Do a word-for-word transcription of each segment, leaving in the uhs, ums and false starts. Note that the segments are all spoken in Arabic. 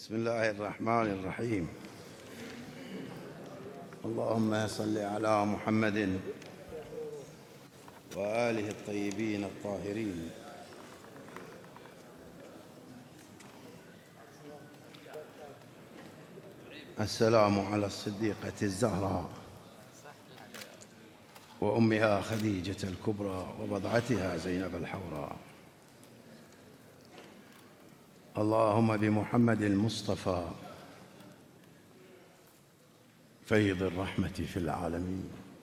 بسم الله الرحمن الرحيم. اللهم صل على محمد وآله الطيبين الطاهرين. السلام على الصديقة الزهراء وأمها خديجة الكبرى وبضعتها زينب الحوراء. اللهم بمحمد المصطفى فيض الرحمة في العالمين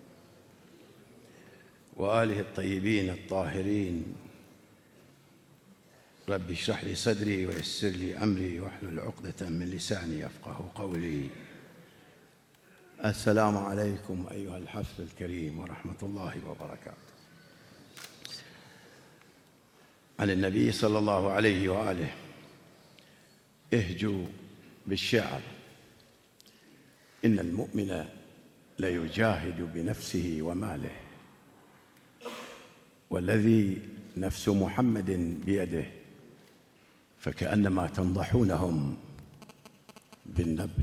وآله الطيبين الطاهرين. رب اشرح لي صدري ويسر لي أمري واحلل عقدة من لساني يفقه قولي. السلام عليكم أيها الحفل الكريم ورحمة الله وبركاته. عن النبي صلى الله عليه وآله: اهجوا بالشعر إن المؤمن ليجاهد بنفسه وماله، والذي نفس محمد بيده فكأنما تنضحونهم بالنبل.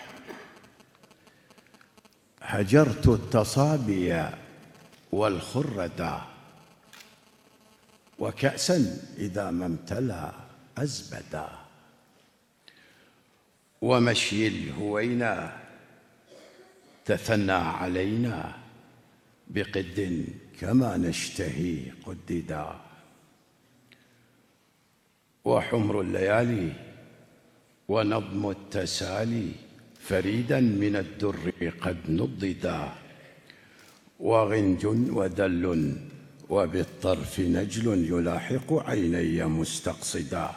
هجرت التصابي والخردا وكأسا إذا ما امتلأ أزبدا، ومشي الهوينا تثنى علينا بقد كما نشتهي قددا، وحمر الليالي ونظم التسالي فريدا من الدر قد نضدا، وغنج ودل وبالطرف نجل يلاحق عيني مستقصدا،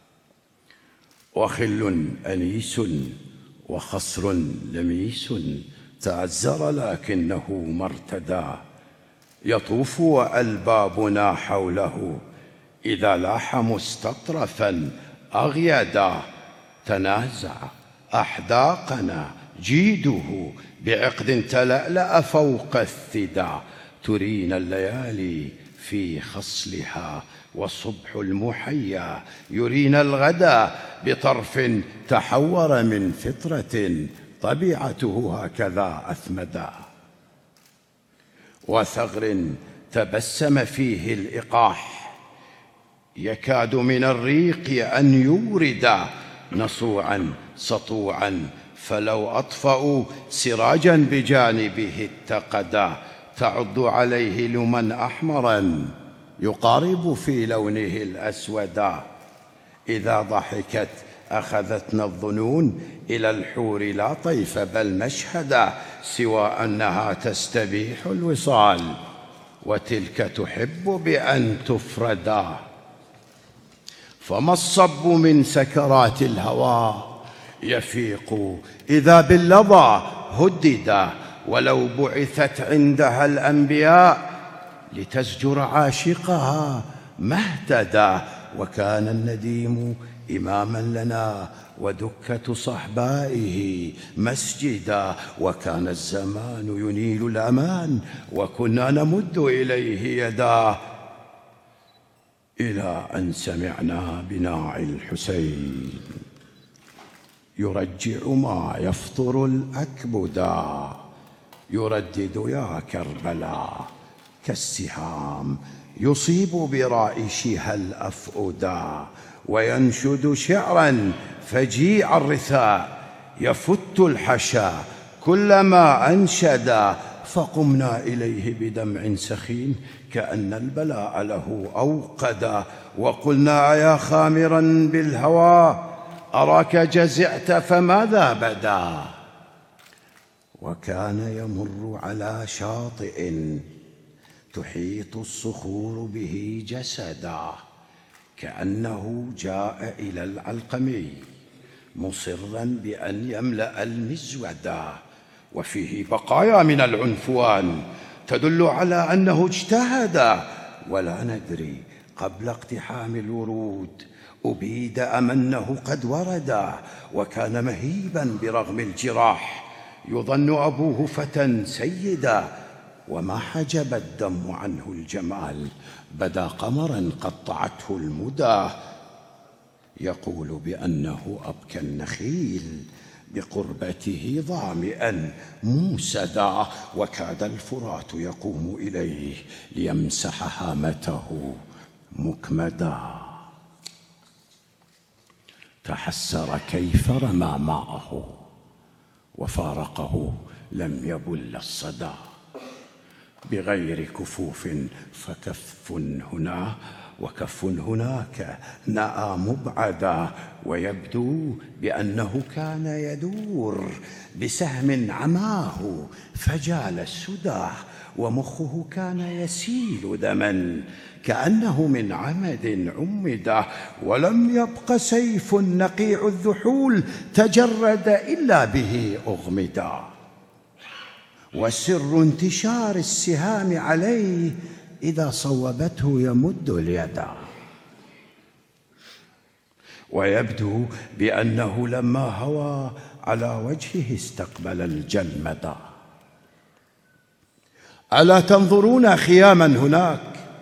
وخل أنيس وخصر لميس تعزر لكنه مرتدى، يطوف وألبابنا حوله إذا لاح مستطرفا أغيدا، تنازع أحداقنا جيده بعقد تلألأ فوق الثدى، ترينا الليالي في خصلها والصبح المحيا يرينا الغدا، بطرف تحور من فطرة طبيعته هكذا أثمدا، وثغر تبسم فيه الإقاح يكاد من الريق أن يورد، نصوعا سطوعا فلو أطفأوا سراجا بجانبه اتقدا، تعض عليه لما أحمرا يقارب في لونه الأسودا، إذا ضحكت أخذتنا الظنون إلى الحور لا طيف بل مشهدا، سوى أنها تستبيح الوصال وتلك تحب بأن تفردا، فما الصب من سكرات الهوى يفيق إذا باللظى هددا، ولو بعثت عندها الأنبياء لتزجر عاشقها ما اهتدى، وكان النديم إماما لنا ودكة صحبائه مسجدا، وكان الزمان ينيل الأمان وكنا نمد إليه يدا، إلى أن سمعنا بناع الحسين يرجع ما يفطر الأكبدا، يردد يا كربلاء كالسهام يصيب برائشها الأفؤدا، وينشد شعرا فجيع الرثاء يفت الحشا كلما أنشدا، فقمنا إليه بدمع سخين كأن البلاء له أوقدا، وقلنا يا خامرا بالهوى أراك جزعت فماذا بدا، وكان يمر على شاطئ تحيط الصخور به جسدا، كأنه جاء إلى العلقمي مصرا بأن يملأ المزودا، وفيه بقايا من العنفوان تدل على أنه اجتهد، ولا ندري قبل اقتحام الورود أبيد أم أنه قد ورد، وكان مهيبا برغم الجراح يظن أبوه فتى سيدا، وما حجب الدم عنه الجمال بدا قمرا قطعته المدى، يقول بأنه أبكى النخيل بقربته ظامئا موسدا، وكاد الفرات يقوم إليه ليمسح هامته مكمدا. تحسر كيف رمى معه وفارقه لم يبل الصدى. بغير كفوف فكف هنا وكف هناك نأى مبعدا، ويبدو بأنه كان يدور بسهم عماه فجال السدى، ومخه كان يسيل دما كأنه من عمد عمدا، ولم يبق سيف نقيع الذحول تجرد إلا به أغمدا. وسر انتشار السهام عليه إذا صوبته يمد اليد. ويبدو بأنه لما هوى على وجهه استقبل الجلمد. ألا تنظرون خياما هناك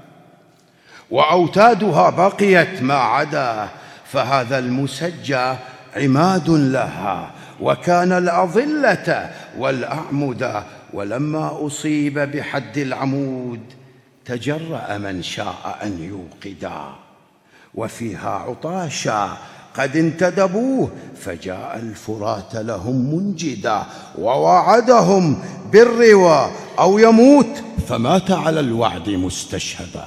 وأوتادها بقيت ما عدا، فهذا المسجى عماد لها وكان الأظلة والأعمد، ولما أصيب بحد العمود تجرأ من شاء أن يوقدا، وفيها عطاشا قد انتدبوه فجاء الفرات لهم منجدا، ووعدهم بالروى أو يموت فمات على الوعد مستشهدا.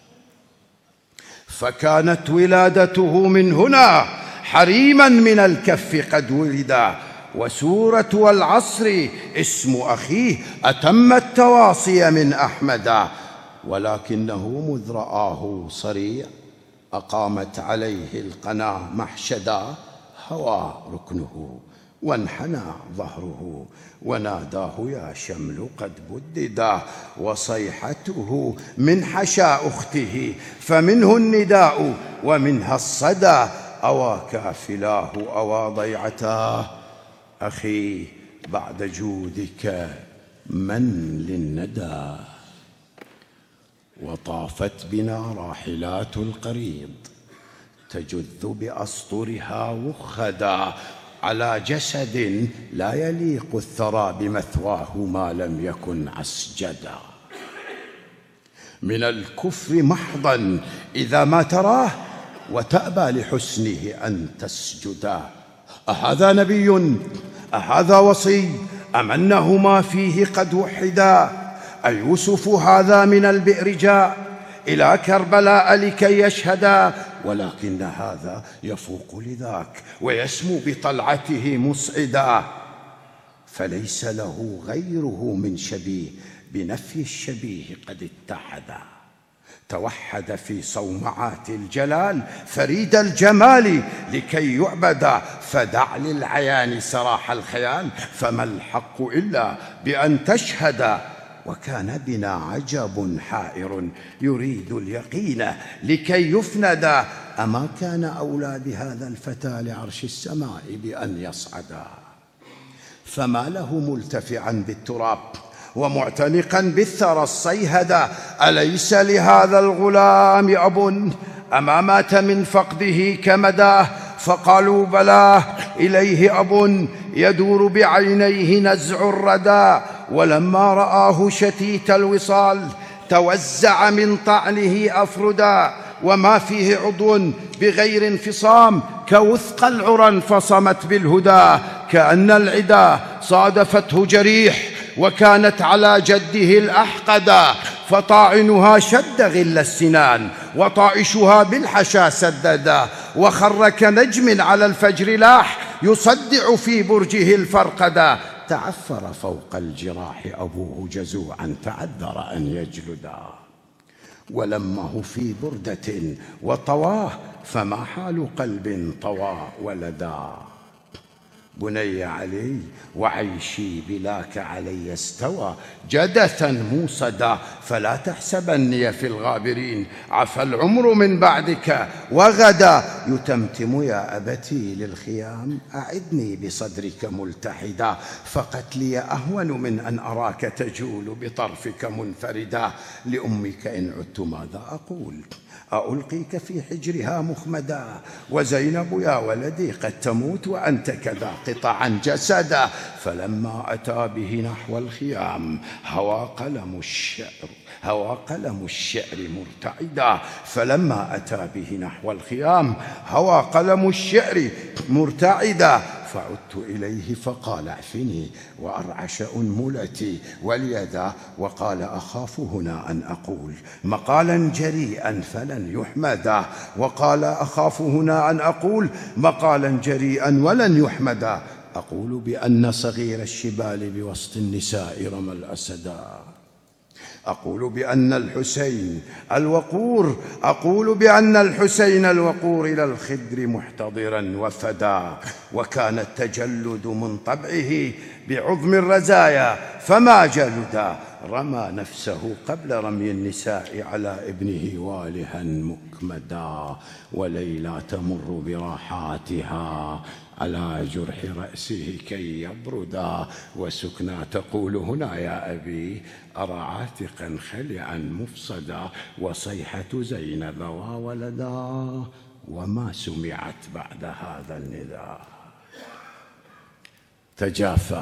فكانت ولادته من هنا حريما من الكف قد ولدا، وسورة والعصر اسم أخيه أتم التواصي من أحمدا، ولكنه مذ رآه صريع أقامت عليه القنا محشدا، هوى ركنه وانحنى ظهره وناداه يا شمل قد بددا، وصيحته من حشا أخته فمنه النداء ومنها الصدى، أوى كافلاه أوى ضيعتاه أخي بعد جودك من للندى. وطافت بنا راحلات القريض تجذ بأسطرها وخدا، على جسد لا يليق الثرى بمثواه ما لم يكن عسجدا. من الكفر محضا إذا ما تراه وتأبى لحسنه أن تسجدا. أهذا نبي أهذا وصي أم أنه ما فيه قد وحدا؟ أيوسف هذا من البئر جاء إلى كربلاء لكي يشهدا، ولكن هذا يفوق لذاك ويسمو بطلعته مصعدا، فليس له غيره من شبيه بنفي الشبيه قد اتحدا. توحد في صومعات الجلال فريد الجمال لكي يعبدا، فدع للعيان سراح الخيال فما الحق إلا بأن تشهدا. وكان بنا عجب حائر يريد اليقين لكي يفندا، أما كان أولى بهذا الفتى لعرش السماء بأن يصعدا. فما له ملتفعا بالتراب ومعتنقا بالثرى الصيهدا، أليس لهذا الغلام أب أما مات من فقده كمداه؟ فقالوا بلاه إليه أب يدور بعينيه نزع الردى، ولما رآه شتيت الوصال توزع من طعنه أفردا، وما فيه عضو بغير انفصام كوثق العرى انفصمت بالهدى، كأن العدا صادفته جريح وكانت على جده الأحقدا، فطاعنها شد غل السنان وطائشها بالحشا سددا، وخر كنجم على الفجر لاح يصدع في برجه الفرقدا، تعفر فوق الجراح أبوه جزوعا تعذر أن يجلدا، ولمه في بردة وطواه فما حال قلب طوى ولدا. بني علي وعيشي بلاك علي استوى جدثا موصدا، فلا تحسبني في الغابرين، عفى العمر من بعدك وغدا. يتمتم يا أبتي للخيام، أعدني بصدرك ملتحدا، فقتلي أهون من أن أراك تجول بطرفك منفردا. لأمك إن عدت ماذا أقول؟ ألقيك في حجرها مخمدا، وزينب يا ولدي قد تموت وأنت كذا قطعا جسدا. فلما أتى به نحو الخيام هوى قلم الشعر هوى قلم الشعر مرتعدا. فلما أتى به نحو الخيام هوى قلم الشعر مرتعدا. فعدت إليه فقال اعفني وأرعش أنملتي واليدا، وقال أخاف هنا أن أقول مقالا جريئا فلن يحمدا، وقال أخاف هنا أن أقول مقالا جريئا ولن يحمدا. أقول بأن صغير الشبال بوسط النساء رمى الأسدا، أقول بأن الحسين الوقور أقول بأن الحسين الوقور إلى الخدر محتضرا وفدا. وكان التجلد من طبعه بعظم الرزايا فما جلدا، رمى نفسه قبل رمي النساء على ابنه والها مكمدا. وليلى تمر براحاتها على جرح رأسه كي يبردا، وسكنى تقول هنا يا أبي أرى عاتقا خلعا مفصدا، وصيحة زينب وولدا وما سمعت بعد هذا النداء. تجافى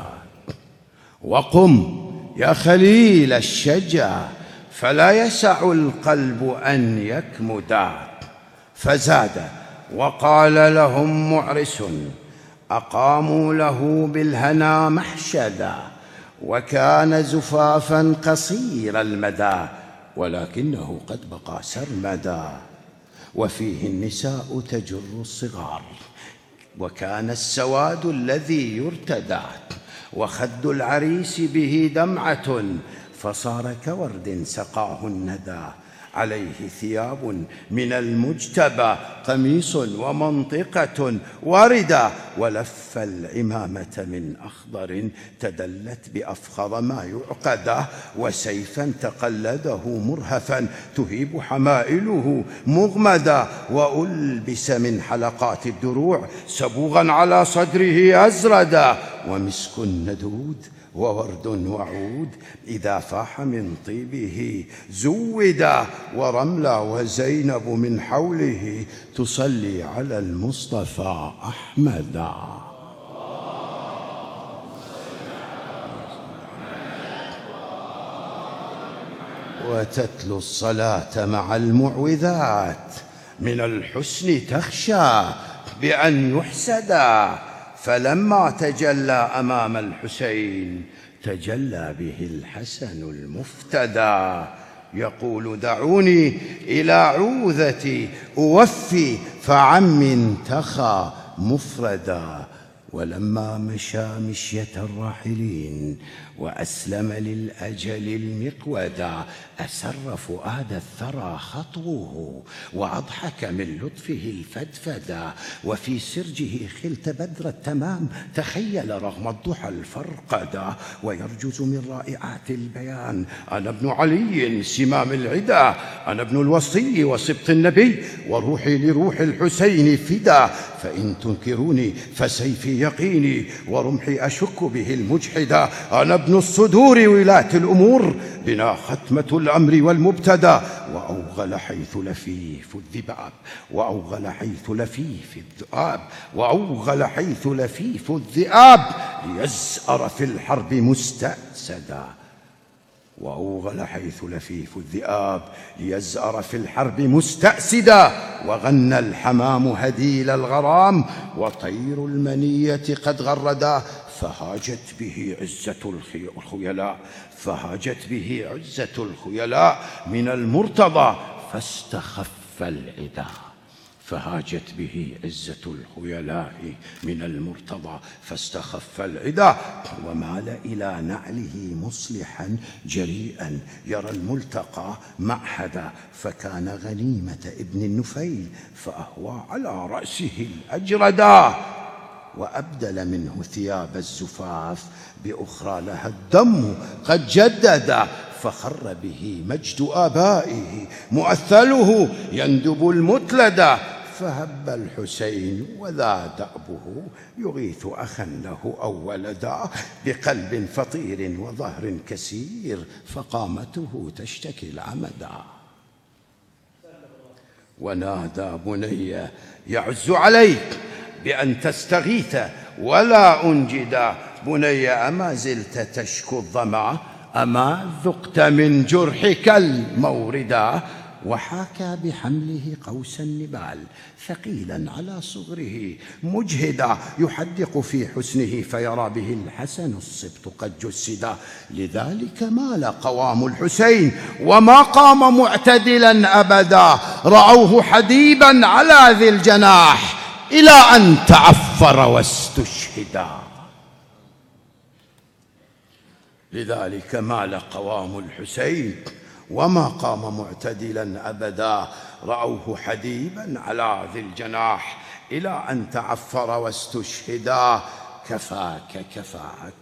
وقم يا خليل الشجا، فلا يسع القلب أن يكمدا. فزاد وقال لهم معرس أقاموا له بالهنا محشدا، وكان زفافا قصير المدى ولكنه قد بقى سرمدا. وفيه النساء تجر الصغار، وكان السواد الذي يرتدى، وخد العريس به دمعة فصار كورد سقاه الندى. عليه ثياب من المجتبى قميص ومنطقة وردة، ولف العمامة من أخضر تدلت بأفخر ما يعقد، وسيفا تقلده مرهفا تهيب حمائله مغمدا. وألبس من حلقات الدروع سبوغا على صدره أزردا، ومسك ندود وورد وعود إذا فاح من طيبه زودا. ورملة وزينب من حوله تصلي على المصطفى أحمدا. وتتلو الصلاة مع المعوذات، من الحسن تخشى بأن يحسدا. فلما تجلى أمام الحسين تجلى به الحسن المفتدى، يقول دعوني إلى عوذتي أوفي فعم تخى مفردا. ولما مشى مشية الراحلين وأسلم للأجل المقودا، أسر فؤاد الثرى خطوه وأضحك من لطفه الفدفدا. وفي سرجه خلت بدر التمام تخيل رغم الضحى الفرقدا، ويرجز من رائعات البيان أنا ابن علي سمام العدا، أنا ابن الوصي وسبط النبي وروحي لروح الحسين فدا. فإن تنكروني فسيفي يقيني ورمحي أشك به المجحدا، أنا ابن الصدور ولاة الأمور بنا ختمة الأمر والمبتدا. وأوغل حيث لفيف الذباب وأوغل حيث لفيف الذئاب وأوغل حيث لفيف الذئاب ليزأر في الحرب مستأسدا. وأوغل حيث لفيف الذئاب ليزأر في الحرب مستأسدا. وغنى الحمام هديل الغرام وطير المنية قد غردا، فهاجت به عزة الخيلاء فهاجت به عزة الخيلاء من المرتضى فاستخف العدا. فهاجت به عزة الخيلاء من المرتضى فاستخف العدا. ومال إلى نعله مصلحا جريئا يرى الملتقى معهدا، فكان غنيمة ابن النفيل فأهوى على رأسه الأجردا. وأبدل منه ثياب الزفاف بأخرى لها الدم قد جدد، فخر به مجد آبائه مؤثله يندب المتلدة، فهب الحسين وذا دأبه يغيث أخا له أو ولدا، بقلب فطير وظهر كسير فقامته تشتكي العمدا. ونادى بني يعز عليك بأن تستغيث ولا أنجدا، بني أما زلت تشكو الظما، أما ذقت من جرحك الموردا، وحاكى بحمله قوس النبال ثقيلا على صغره مجهدا، يحدق في حسنه فيرى به الحسن السبط قد جسدا، لذلك مال قوام الحسين وما قام معتدلا أبدا، رأوه حديبا على ذي الجناح إلى أن تعفر واستشهدا. لذلك مال قوام الحسين وما قام معتدلا أبدا، رأوه حديبا على ذي الجناح إلى أن تعفر واستشهدا. كفاك كفاك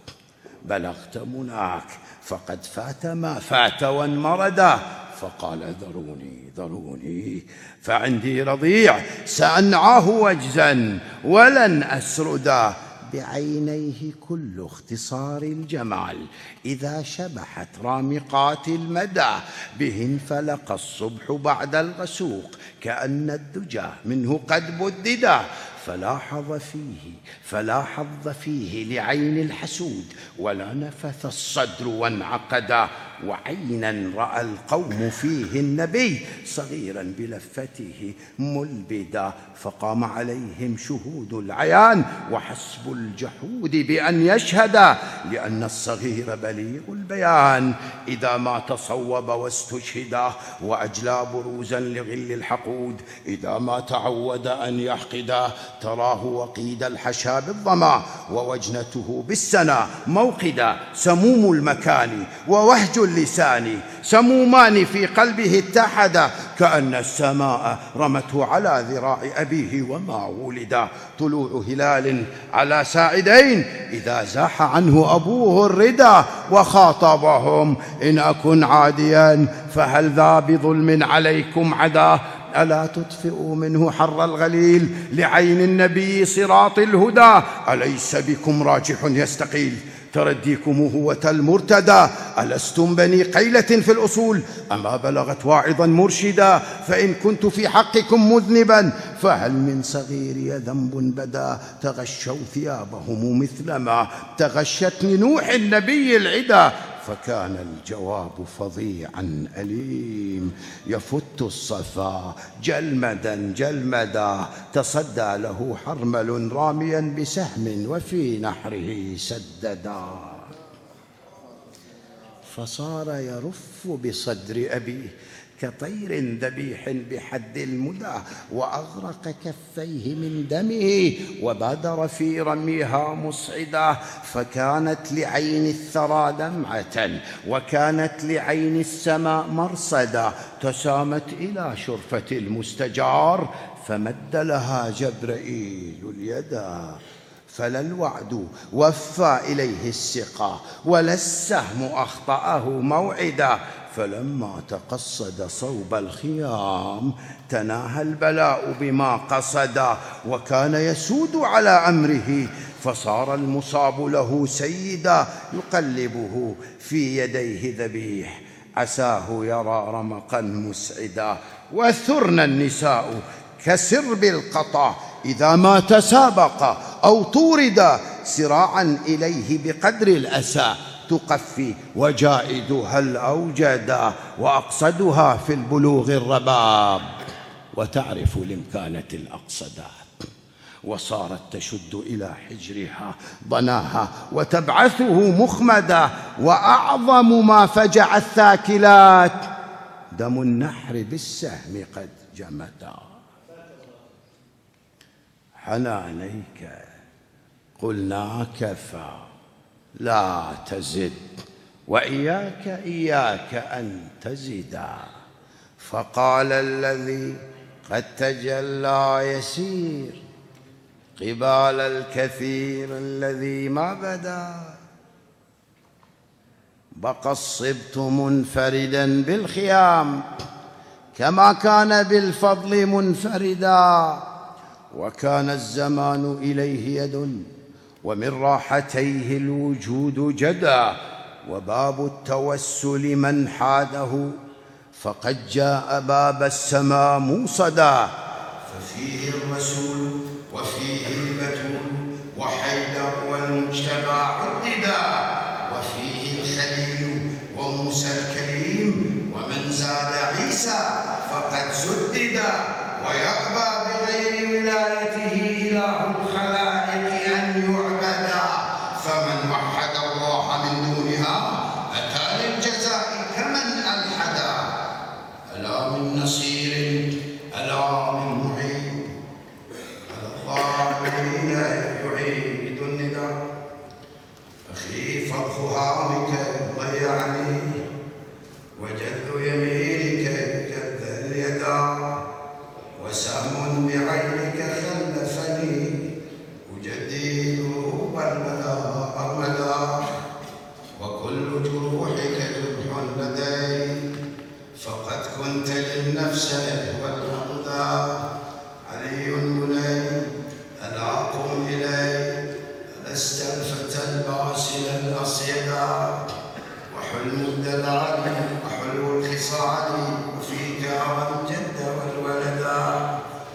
بلغت مناك فقد فات ما فات وانمردا، فقال ذروني ذروني فعندي رضيع سأنعاه وجزا ولن أسردا، بعينيه كل اختصار الجمال إذا شبحت رامقات المدى، به انفلق الصبح بعد الغسوق كأن الدجى منه قد بددا، فلا حظ فيه فلا حظ فيه لعين الحسود ولا نفث الصدر وانعقدا، وعينا رأى القوم فيه النبي صغيرا بلفته ملبدا، فقام عليهم شهود العيان وحسب الجحود بأن يشهدا، لأن الصغير بليغ البيان إذا ما تصوب واستشهدا، وأجلى بروزا لغل الحقود إذا ما تعود أن يحقدا، تراه وقيد الحشا بالظما ووجنته بالسنا موقدا، سموم المكان ووهج اللسان سمومان في قلبه اتحدا، كأن السماء رمته على ذراع أبيه وما ولدا، طلوع هلال على ساعدين إذا زاح عنه أبوه الردى، وخاطبهم إن أكن عاديا فهل ذا بظلم عليكم عدا، ألا تطفئوا منه حر الغليل لعين النبي صراط الهدى، أليس بكم راجح يستقيل ترديكم هو المرتدى، ألستم بني قيلة في الأصول أما بلغت واعظا مرشدا، فإن كنت في حقكم مذنبا فهل من صغيري ذنب بدا، تغشوا ثيابهم مثلما تغشت لنوح النبي العدا، فكان الجواب فظيعا أليم يفت الصفا جلمدا جلمدا، تصدى له حرمل راميا بسهم وفي نحره سددا، فصار يرف بصدر أبيه كطير ذبيح بحد المدى، وأغرق كفيه من دمه وبادر في رميها مصعدا، فكانت لعين الثرى دمعة وكانت لعين السماء مرصدا، تسامت إلى شرفة المستجار فمد لها جبرائيل اليدا، فلا الوعد وفى إليه السقا ولا السهم أخطأه موعدا، فلما تقصد صوب الخيام تناهى البلاء بما قصدا، وكان يسود على أمره فصار المصاب له سيدا، يقلبه في يديه ذبيح عساه يرى رمقا مسعدا، وثرن النساء كسرب القطا إذا ما تسابق أو طوردا، سراعا إليه بقدر الأسى تقفي وجائدها الأوجدا، وأقصدها في البلوغ الرباب وتعرف الإمكانة الأقصدات، وصارت تشد إلى حجرها ضناها وتبعثه مخمدا، وأعظم ما فجع الثاكلات دم النحر بالسهم قد جمدا، حنانيك قلنا كفى لا تزد وإياك إياك أن تزدا، فقال الذي قد تجلى يسير قبال الكثير الذي ما بدا. بقى الصبت منفردا بالخيام كما كان بالفضل منفردا، وكان الزمان إليه يد ومن راحتيه الوجود جدا، وباب التوسل من حاده فقد جاء باب السماء موصدا. ففيه الرسول وفيه البتول وحيدر والمجتبى عددا، وفيه الخليل وموسى الكريم ومن زاد عيسى فقد سددا، ويأبى بغير ولايته إله الخلائق أن يعبدا، فمن وحد الله من دونها أتى للجزاء كمن ألحدا. ألا من نصير ألا من معين على الظالمين يعيد النداء، أخي فرخ هامك ضيعني وجذ يمينك جذ اليدا، وسهم بعينك خلفني أجدد أرمدا أرمدا، وكل جروحك جرح لدي فقد كنت للنفس والهدى. علي بني ألا قم إلي لست الفتى الباسل الأصيدا، وحلم الدلال وحلو الخصال وفيك أرى الجد والولدا،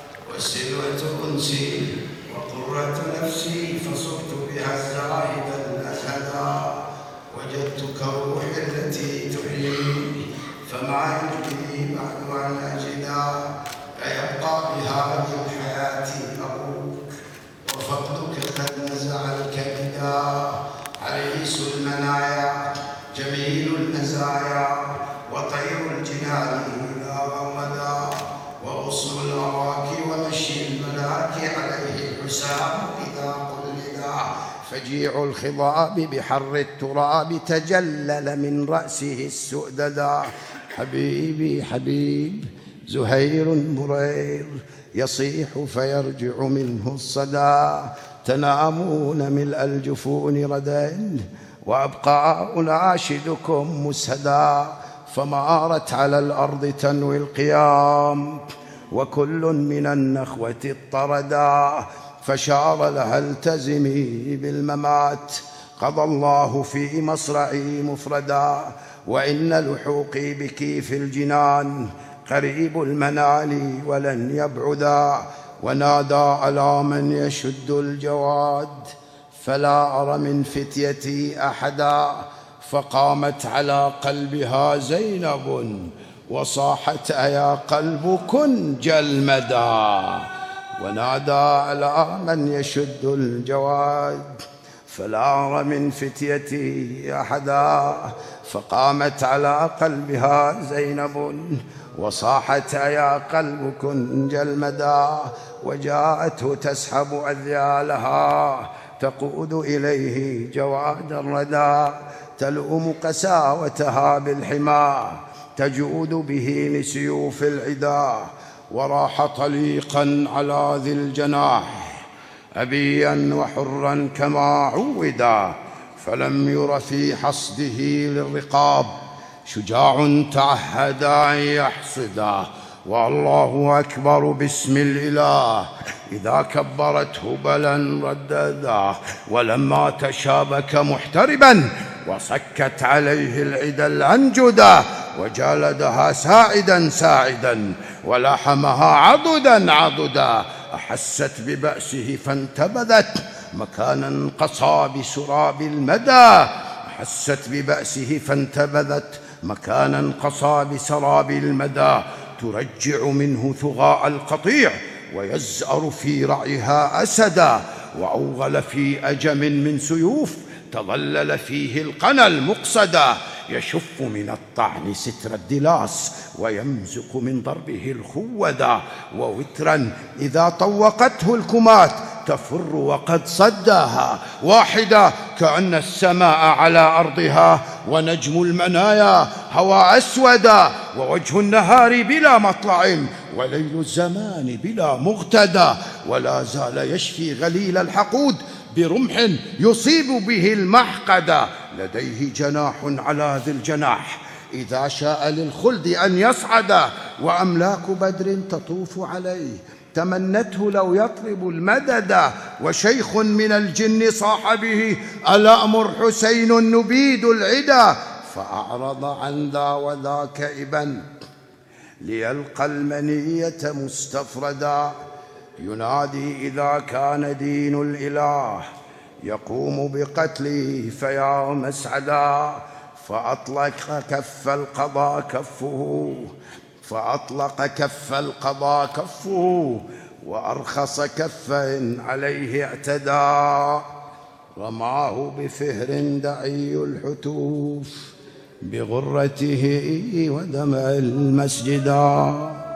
وسلوة أنسي وقرة نفسي فصرت بها الزاهد الأسدا، وجدتك الروح التي تحيي فما يمكنني بعد أن أجدا، أيبقى بهذه الحياة أبوك وفقدك قد نزع الكبدا. عريس المنايا جميل المزايا وطير الجنان إذا غمدا، وغصن الأراك ومشي الملاك عليه الحسام إذا قلدا، فجيع الخضاب بحر التراب تجلل من رأسه السؤددا. حبيبي حبيب زهير مرير يصيح فيرجع منه الصدى، تنامون ملء الجفون ردا وأبقى أناشدكم مسهدا، فمارت على الأرض تنوي القيام وكل من النخوة اضطردا، فشار لها التزمي بالممات قضى الله في مصرعي مفردا، وإن لحوقي بك في الجنان قريب المنال ولن يبعدا، ونادى على من يشد الجواد فلا أرى من فتيتي أحدا، فقامت على قلبها زينب وصاحت أيا قلب كن جلمدا، ونادى على من يشد الجواد فلا أرى من فتيتي أحدا، فقامت على قلبها زينب وصاحت يا قلب كن جلمدا، وجاءته تسحب أذيالها تقود إليه جواد الردى، تلؤم قساوتها بالحمى تجود به لسيوف العدا، وراح طليقا على ذي الجناح أبيا وحرا كما عودا، فلم ير في حصده للرقاب شجاع تعهد أن يحصدا، والله أكبر باسم الإله إذا كبرت هبلا رددا، ولما تشابك محتربا وصكت عليه العدا الأنجدا، وجالدها ساعدا ساعدا ولحمها عضدا عضدا، أحست ببأسه فانتبذت مكانا قصى بسراب المدى، أحست ببأسه فانتبذت مكانا قصى بسراب المدى، ترجع منه ثغاء القطيع ويزأر في رعيها أسدا، وأوغل في أجم من سيوف تظلل فيه القنا المقصدا، يشف من الطعن ستر الدلاس ويمزق من ضربه الخودا، ووترا إذا طوقته الكمات تفر وقد صداها، واحدة كأن السماء على أرضها، ونجم المنايا هوى أسودا، ووجه النهار بلا مطلع، وليل الزمان بلا مغتدى، ولا زال يشفي غليل الحقود برمح يصيب به المحقد، لديه جناح على ذي الجناح إذا شاء للخلد أن يصعد، وأملاك بدر تطوف عليه تمنته لو يطلب المدد، وشيخ من الجن صاح به ألا أمر حسين نبيد العدا، فأعرض عن ذا وذاك إبا ليلقى المنية مستفردا، ينادي إذا كان دين الإله يقوم بقتله فيا مسعدا، فأطلق كف القضاء كفه فأطلق كف القضاء كفه وأرخص كفا عليه اعتدى، رماه بفهر دعي الحتوف بغرته ودمع المسجدا،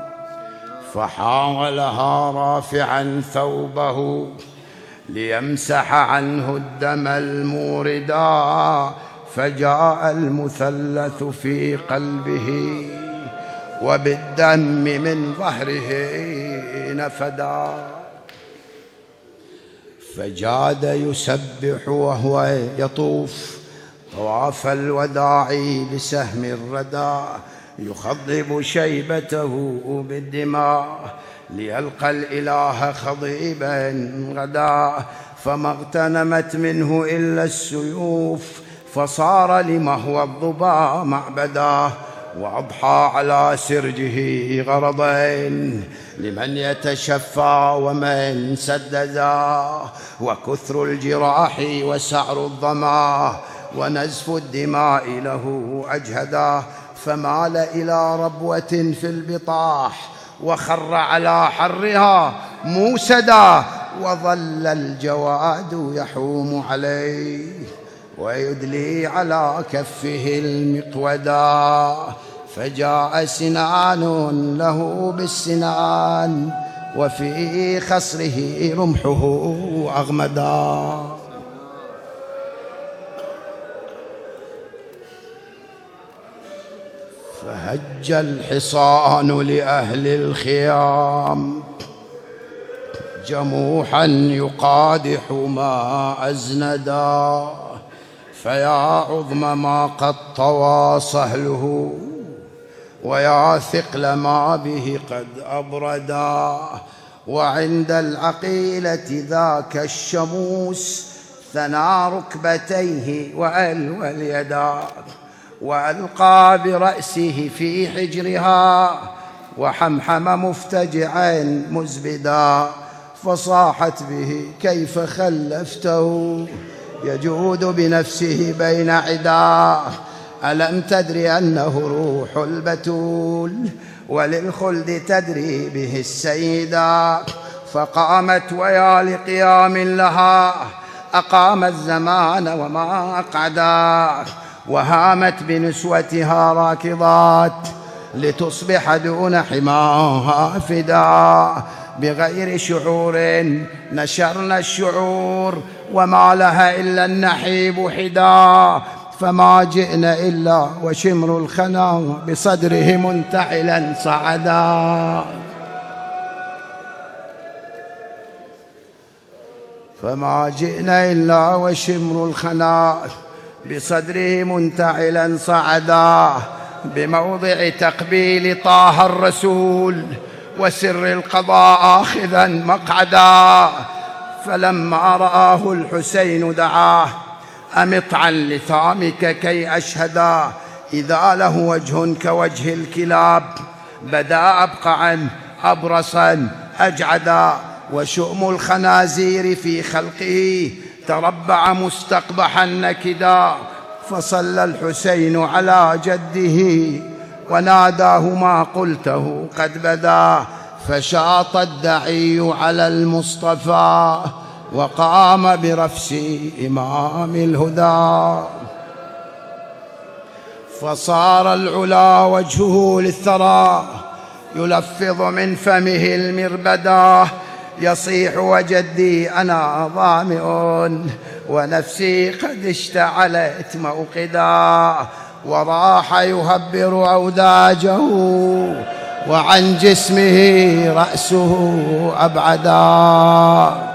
فحاولها رافعا ثوبه ليمسح عنه الدم الموردا، فجاء المثلث في قلبه وبالدم من ظهره نفدا، فجاد يسبح وهو يطوف طواف الوداع بسهم الردى، يخضب شيبته بالدماء ليلقى الإله خضيبا غدا، فما اغتنمت منه إلا السيوف، فصار لمهوى الظبا معبدا، وأضحى على سرجه غرضين لمن يتشفى ومن سددا، وكثر الجراح وسعر الظما ونزف الدماء له أجهدا، فمال إلى ربوة في البطاح وخر على حرها موسدا، وظل الجواد يحوم عليه ويدلي على كفه المقودا، فجاء سنان له بالسنان وفي خصره رمحه أغمدا. فهج الحصان لأهل الخيام جموحا يقادح ما أزندا، فيا عظم ما قد طوى صهله ويا ثقل ما به قد أبردا، وعند العقيلة ذاك الشموس ثنى ركبتيه وألوى اليدا، وألقى برأسه في حجرها وحمحم مفتجعا مزبدا، فصاحت به كيف خلفته يجود بنفسه بين عداه، ألم تدري أنه روح البتول وللخلد تدري به السيدا، فقامت ويا لقيام لها أقام الزمان وما أقعدا، وهامت بنسوتها راكضات لتصبح دون حماها فدا، بغير شعور نشرنا الشعور وما لها إلا النحيب حدا، فما جئنا إلا وشمر الخنا بصدره منتعلا صعدا، فما جئنا إلا وشمر الخنا بصدره منتعلا صعدا، بموضع تقبيل طه الرسول وسر القضاء آخذا مقعدا، فلما رآه الحسين دعاه أمط عن لثامك كي أشهدا، إذا له وجه كوجه الكلاب بدا أبقعا أبرصا أجعدا، وشؤم الخنازير في خلقه تربع مستقبحا نكدا، فصلى الحسين على جده وناداه ما قلته قد بدا، فشاط الدعي على المصطفى وقام برفس إمام الهدى، فصار العلا وجهه للثرى يلفظ من فمه المربدا، يصيح وجدي أنا ظامئ ونفسي قد اشتعلت موقدا وراح يهبر أوداجه وعن جسمه رأسه أبعدا.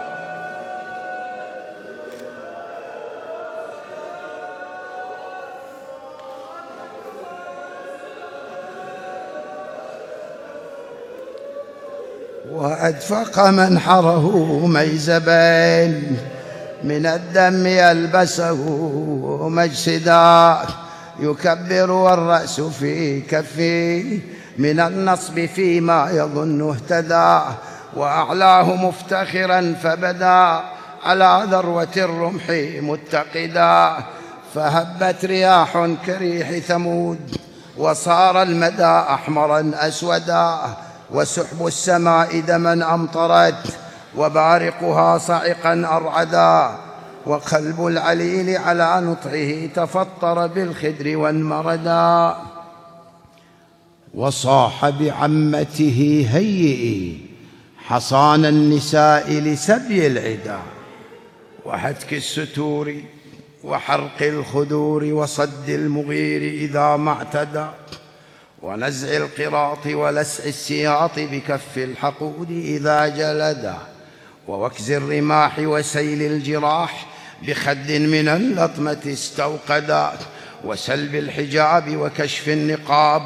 وأدفق منحره ميزبين من الدم يلبسه مجسدا يكبر والرأس في كفه من النصب فيما يظن اهتدى وأعلاه مفتخرا فبدا على ذروة الرمح متقدا فهبت رياح كريح ثمود وصار المدى أحمرا أسودا وسحب السماء دما أمطرت وبارقها صعقا أرعدا وقلب العليل على نطعه تفطر بالخدر وانمردا وصاح بعمته هيئي حصان النساء لسبي العدا وهتك الستور وحرق الخدور وصد المغير إذا ما اعتدى ونزع القراط ولسع السياط بكف الحقود إذا جلدا ووكز الرماح وسيل الجراح بخد من اللطمة استوقدا وسلب الحجاب وكشف النقاب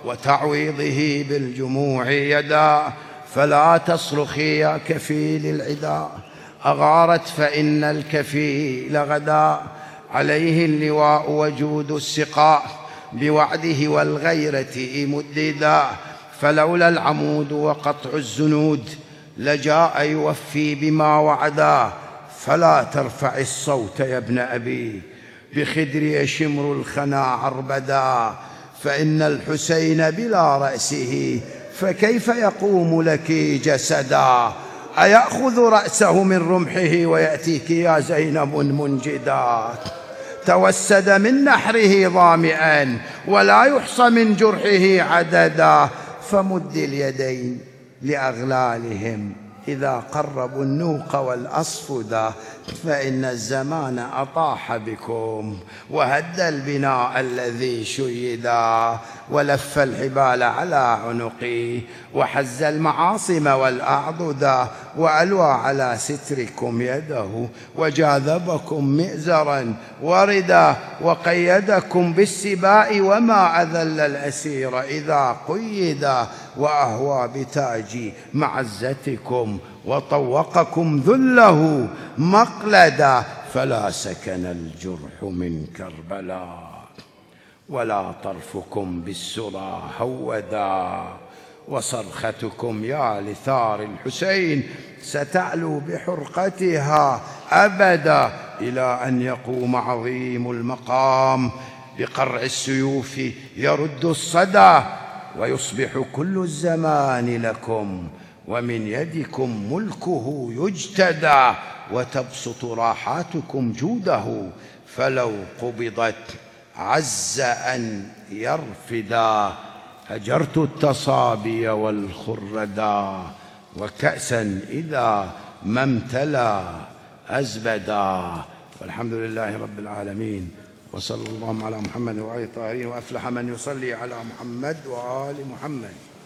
وتعويضه بالجموع يدا فلا تصرخي يا كفيل العدا أغارت فإن الكفيل غدا عليه اللواء وجود السقاء بوعده والغيرة مددا فلولا العمود وقطع الزنود لجاء يوفي بما وعدا فلا ترفع الصوت يا ابن أبي بخدر يشمر الخنا عربدا فإن الحسين بلا رأسه فكيف يقوم لك جسدا أيأخذ رأسه من رمحه ويأتيك يا زينب منجدا توسد من نحره ظامئا ولا يحصى من جرحه عددا فمد اليدين لأغلالهم إذا قربوا النوق والأصفدا فإن الزمان أطاح بكم وهد البناء الذي شيدا ولف الحبال على عنقي وحز المعاصم والأعضدا وألوى على ستركم يده وجاذبكم مئزرا وردا وقيدكم بالسباء وما أذل الأسير إذا قيدا وأهوى بتاج معزتكم وطوقكم ذله مقلدا فلا سكن الجرح من كربلاء ولا طرفكم بالسرى هودا وصرختكم يا لثار الحسين ستعلو بحرقتها أبدا إلى أن يقوم عظيم المقام بقرع السيوف يرد الصدى ويصبح كل الزمان لكم ومن يدكم ملكه يجتدى وتبسط راحاتكم جوده فلو قبضت عز أن يرفدا هجرت التصابي والخردا وكأسا إذا ما امتلى أزبدا. والحمد لله رب العالمين وصلى الله على محمد وآله الطاهرين وأفلح من يصلي على محمد وآل محمد.